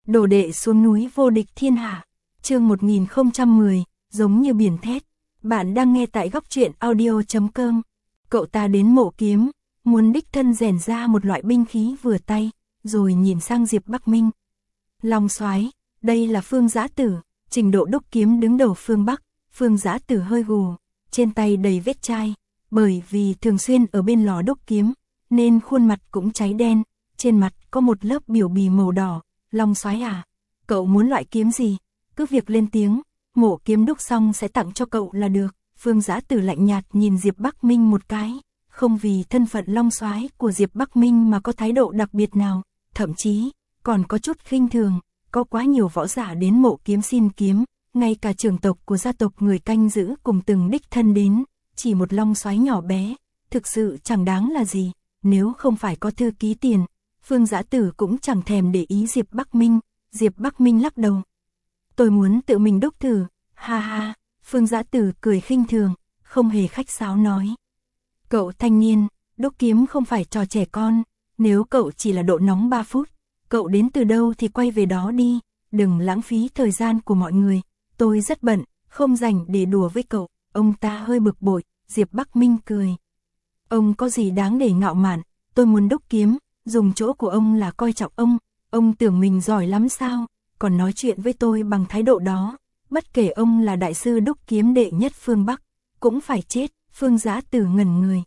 Đồ đệ xuống núi vô địch thiên hạ. Chương 1010, giống như biển thét. Bạn đang nghe tại góc truyện audio.com. Cậu ta đến mộ kiếm, muốn đích thân rèn ra một loại binh khí vừa tay, rồi nhìn sang Diệp Bắc Minh. Long soái, đây là Phương Giã Tử, trình độ đúc kiếm đứng đầu phương Bắc. Phương Giã Tử hơi gù, trên tay đầy vết chai, bởi vì thường xuyên ở bên lò đúc kiếm, nên khuôn mặt cũng cháy đen, trên mặt có một lớp biểu bì màu đỏ. Long soái à, cậu muốn loại kiếm gì? Cứ việc lên tiếng, mộ kiếm đúc xong sẽ tặng cho cậu là được. Phương Giã Tử lạnh nhạt nhìn Diệp Bắc Minh một cái, không vì thân phận long soái của Diệp Bắc Minh mà có thái độ đặc biệt nào, thậm chí còn có chút khinh thường. Có quá nhiều võ giả đến mộ kiếm xin kiếm, ngay cả trưởng tộc của gia tộc người canh giữ cùng từng đích thân đến, chỉ một long soái nhỏ bé, thực sự chẳng đáng là gì. Nếu không phải có thư ký tiền, Phương Giã Tử cũng chẳng thèm để ý Diệp Bắc Minh. Diệp Bắc Minh lắc đầu. Tôi muốn tự mình đúc thử, ha ha. Phương Giã Tử cười khinh thường, không hề khách sáo nói. Cậu thanh niên, đúc kiếm không phải trò trẻ con, nếu cậu chỉ là độ nóng 3 phút, cậu đến từ đâu thì quay về đó đi, đừng lãng phí thời gian của mọi người, tôi rất bận, không rảnh để đùa với cậu. Ông ta hơi bực bội. Diệp Bắc Minh cười. Ông có gì đáng để ngạo mạn, tôi muốn đúc kiếm, dùng chỗ của ông là coi trọng ông tưởng mình giỏi lắm sao, còn nói chuyện với tôi bằng thái độ đó, bất kể ông là đại sư đúc kiếm đệ nhất phương Bắc, cũng phải chết. Phương Giã Tử ngẩn người.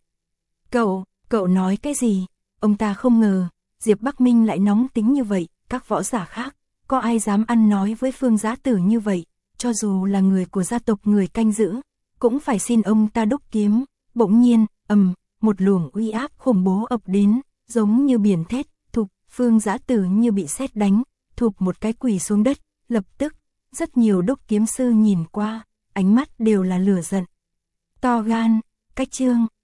Cậu nói cái gì? Ông ta không ngờ, Diệp Bắc Minh lại nóng tính như vậy, các võ giả khác, có ai dám ăn nói với Phương Giã Tử như vậy, cho dù là người của gia tộc người canh giữ, cũng phải xin ông ta đúc kiếm. Bỗng nhiên, một luồng uy áp khủng bố ập đến, giống như biển thét, thục. Phương Giã Tử như bị sét đánh, thụp một cái quỳ xuống đất, lập tức, rất nhiều đúc kiếm sư nhìn qua, ánh mắt đều là lửa giận. To gan, cách trương,